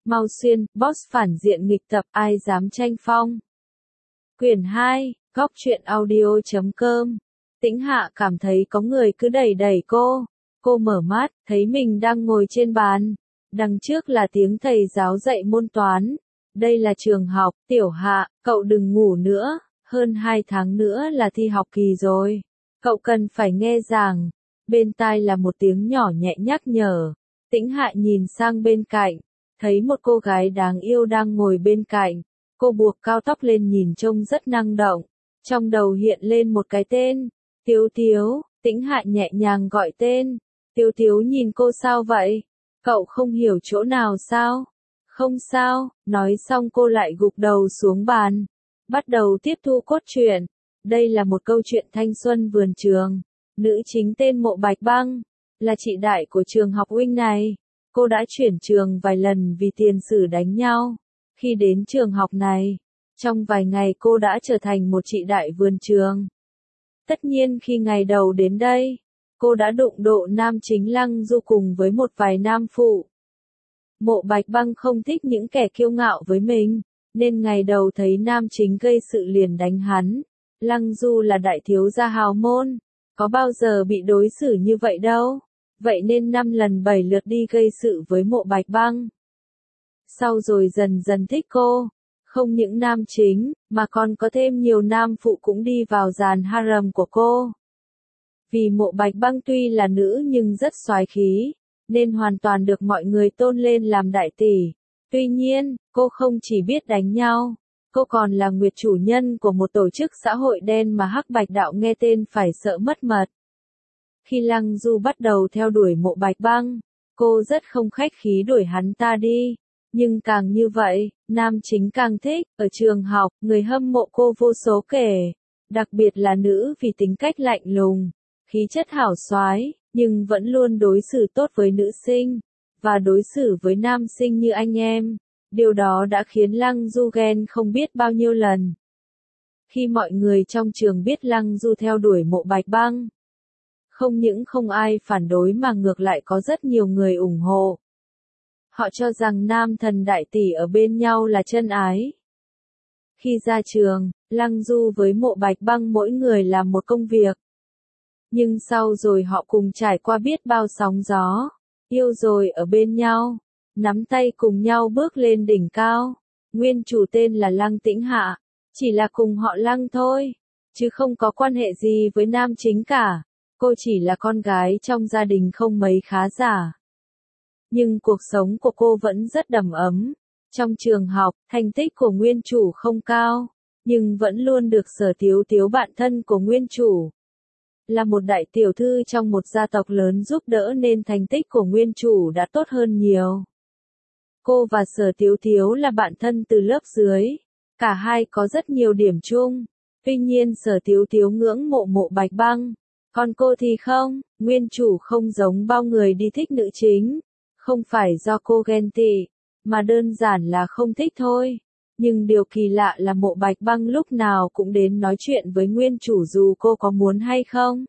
Mau Xuyên, boss phản diện nghịch tập, ai dám tranh phong. Quyển 2, góc truyện audio.com. Tĩnh Hạ cảm thấy có người cứ đẩy đẩy cô. Cô mở mắt, thấy mình đang ngồi trên bàn. Đằng trước là tiếng thầy giáo dạy môn toán. Đây là trường học, Tiểu Hạ, cậu đừng ngủ nữa, hơn 2 tháng nữa là thi học kỳ rồi. Cậu cần phải nghe giảng. Bên tai là một tiếng nhỏ nhẹ nhắc nhở. Tĩnh Hạ nhìn sang bên cạnh, thấy một cô gái đáng yêu đang ngồi bên cạnh. Cô buộc cao tóc lên nhìn trông rất năng động. Trong đầu hiện lên một cái tên, Tiếu Tiếu. Tĩnh Hạ nhẹ nhàng gọi tên. Tiếu Tiếu nhìn cô sao vậy? Cậu không hiểu chỗ nào sao? Không sao, nói xong cô lại gục đầu xuống bàn. Bắt đầu tiếp thu cốt truyện. Đây là một câu chuyện thanh xuân vườn trường. Nữ chính tên Mộ Bạch Băng, là chị đại của trường học huynh này. Cô đã chuyển trường vài lần vì tiền sử đánh nhau. Khi đến trường học này, trong vài ngày cô đã trở thành một chị đại vườn trường. Tất nhiên khi ngày đầu đến đây, cô đã đụng độ nam chính Lăng Du cùng với một vài nam phụ. Mộ Bạch Băng không thích những kẻ kiêu ngạo với mình, nên ngày đầu thấy nam chính gây sự liền đánh hắn. Lăng Du là đại thiếu gia hào môn, có bao giờ bị đối xử như vậy đâu. Vậy nên 5 lần 7 lượt đi gây sự với Mộ Bạch Băng. Sau rồi dần dần thích cô, không những nam chính, mà còn có thêm nhiều nam phụ cũng đi vào dàn harem của cô. Vì Mộ Bạch Băng tuy là nữ nhưng rất soái khí, nên hoàn toàn được mọi người tôn lên làm đại tỷ. Tuy nhiên, cô không chỉ biết đánh nhau, cô còn là nguyệt chủ nhân của một tổ chức xã hội đen mà Hắc Bạch Đạo nghe tên phải sợ mất mật. Khi Lăng Du bắt đầu theo đuổi Mộ Bạch Băng, cô rất không khách khí đuổi hắn ta đi. Nhưng càng như vậy, nam chính càng thích. Ở trường học, người hâm mộ cô vô số kể. Đặc biệt là nữ vì tính cách lạnh lùng, khí chất hảo soái, nhưng vẫn luôn đối xử tốt với nữ sinh, và đối xử với nam sinh như anh em. Điều đó đã khiến Lăng Du ghen không biết bao nhiêu lần. Khi mọi người trong trường biết Lăng Du theo đuổi Mộ Bạch Băng, không những không ai phản đối mà ngược lại có rất nhiều người ủng hộ. Họ cho rằng nam thần đại tỷ ở bên nhau là chân ái. Khi ra trường, Lăng Du với Mộ Bạch Băng mỗi người làm một công việc. Nhưng sau rồi họ cùng trải qua biết bao sóng gió, yêu rồi ở bên nhau, nắm tay cùng nhau bước lên đỉnh cao. Nguyên chủ tên là Lăng Tĩnh Hạ, chỉ là cùng họ Lăng thôi, chứ không có quan hệ gì với nam chính cả. Cô chỉ là con gái trong gia đình không mấy khá giả. Nhưng cuộc sống của cô vẫn rất đầm ấm. Trong trường học, thành tích của nguyên chủ không cao, nhưng vẫn luôn được Sở Tiếu Tiếu bạn thân của nguyên chủ. Là một đại tiểu thư trong một gia tộc lớn giúp đỡ nên thành tích của nguyên chủ đã tốt hơn nhiều. Cô và Sở Tiếu Tiếu là bạn thân từ lớp dưới. Cả hai có rất nhiều điểm chung. Tuy nhiên Sở Tiếu Tiếu ngưỡng mộ Mộ Bạch Băng. Còn cô thì không, nguyên chủ không giống bao người đi thích nữ chính. Không phải do cô ghen tị, mà đơn giản là không thích thôi. Nhưng điều kỳ lạ là Mộ Bạch Băng lúc nào cũng đến nói chuyện với nguyên chủ dù cô có muốn hay không.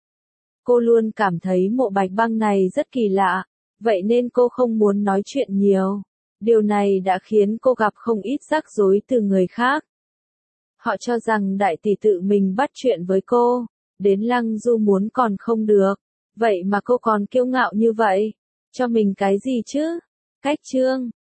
Cô luôn cảm thấy Mộ Bạch Băng này rất kỳ lạ, vậy nên cô không muốn nói chuyện nhiều. Điều này đã khiến cô gặp không ít rắc rối từ người khác. Họ cho rằng đại tỷ tự mình bắt chuyện với cô, đến Lăng Du muốn còn không được. Vậy mà cô còn kiêu ngạo như vậy. Cho mình cái gì chứ? Cách chương